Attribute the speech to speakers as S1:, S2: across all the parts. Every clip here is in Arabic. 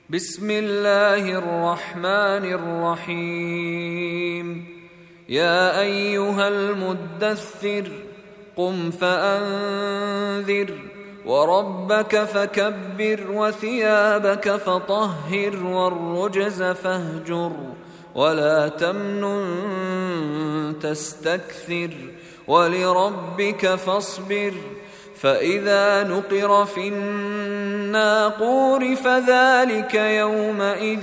S1: بسم الله الرحمن الرحيم. يا أيها المدثر قم فأنذر وربك فكبر وثيابك فطهر والرجز فاهجر ولا تمنن تستكثر ولربك فاصبر. فإذا نقر في الناقور فذلك يومئذ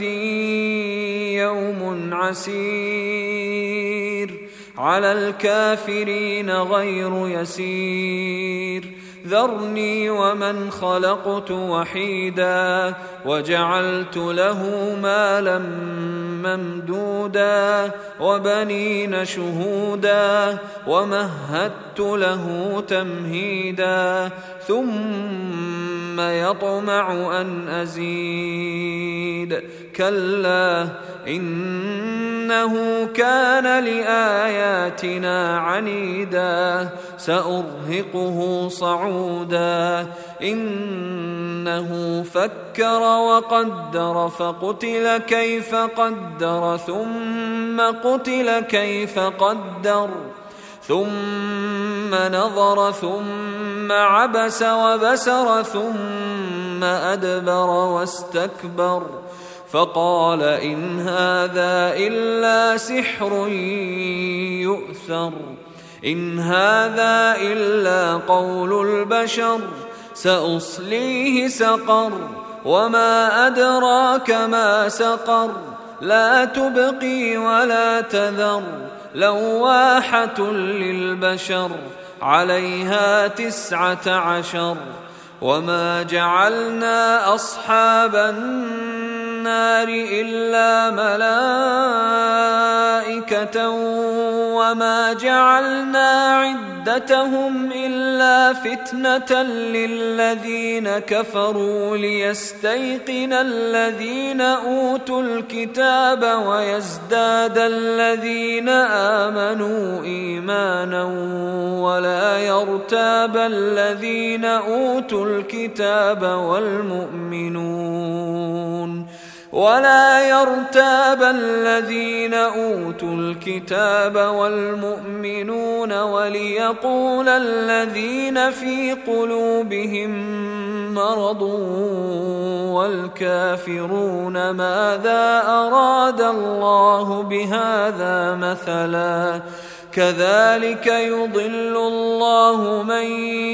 S1: يوم عسير على الكافرين غير يسير. ذرني ومن خلقت وحيدا وجعلت له مالا ممدودا وبنين شهودا ومهدت له تمهيدا ثم يطمع أن أزيد. كلا إنه كان لآياتنا عنيدا سأرهقه صعودا. إنه فكر وقدر فقتل كيف قدر ثم قتل كيف قدر ثم نظر ثم عبس وبسر ثم أدبر واستكبر فقال إن هذا إلا سحر يؤثر. إن هذا إلا قول البشر سأصليه سقر وما أدراك ما سقر. لا تبقي ولا تذر لواحة للبشر عليها 19. وما جعلنا أصحاب النار إلا ملائكة وما جعلنا عدتهم إلا فتنة للذين كفروا ليستيقن الذين أوتوا الكتاب ويزداد الذين آمنوا إيمانا ولا يرتاب الذين أوتوا الكتاب والمؤمنون وليقول الذين في قلوبهم مرض والكافرون ماذا أراد الله بهذا مثلا. كذلك يضل الله من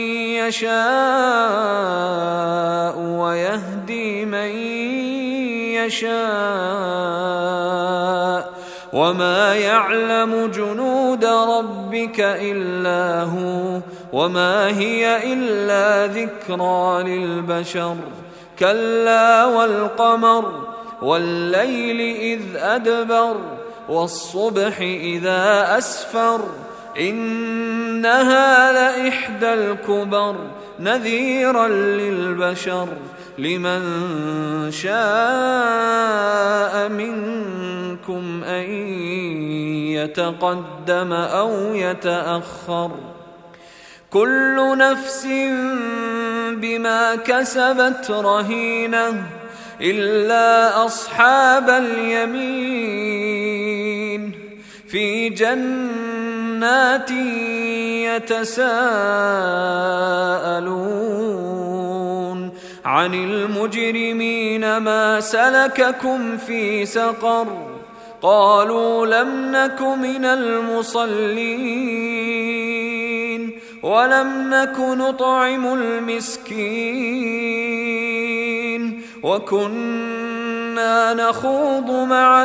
S1: يشاء ويهدي من يشاء وما يعلم جنود ربك إلا هو وما هي إلا ذكرى للبشر. كلا والقمر والليل إذ أدبر والصبح إذا أسفر إنها لإحدى الكبر نذيرا للبشر لمن شاء منكم أن يتقدم أو يتأخر. كل نفس بما كسبت رهينة إلا أصحاب اليمين في جنات يتساءلون عن المجرمين ما سلككم في سقر. قالوا لم نك من المصلين ولم نك نطعم المسكين وكنا نخوض مع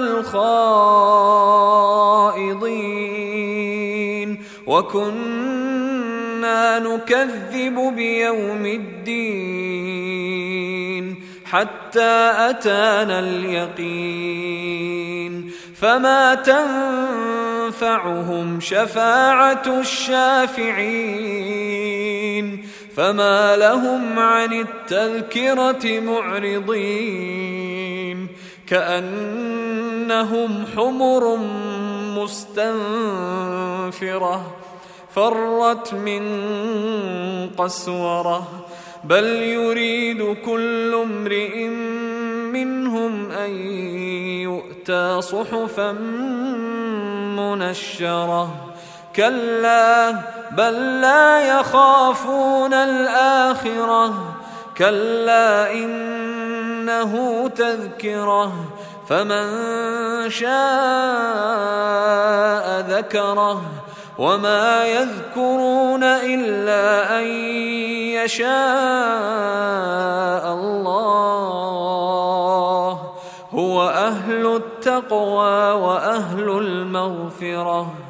S1: الخائضين وكنا نكذب بيوم الدين حتى أتانا اليقين. فما تنفعهم شفاعة الشافعين فما لهم عن التذكرة معرضين. كأنهم حمر مستنفرة فرت من قسورة بل يريد كل امرئ منهم أن يؤتى صحفا منشرة كلا بل لا يخافون الآخرة كلا إنه تذكرة فمن شاء ذكره وما يذكرون إلا أن يشاء الله هو أهل التقوى وأهل المغفرة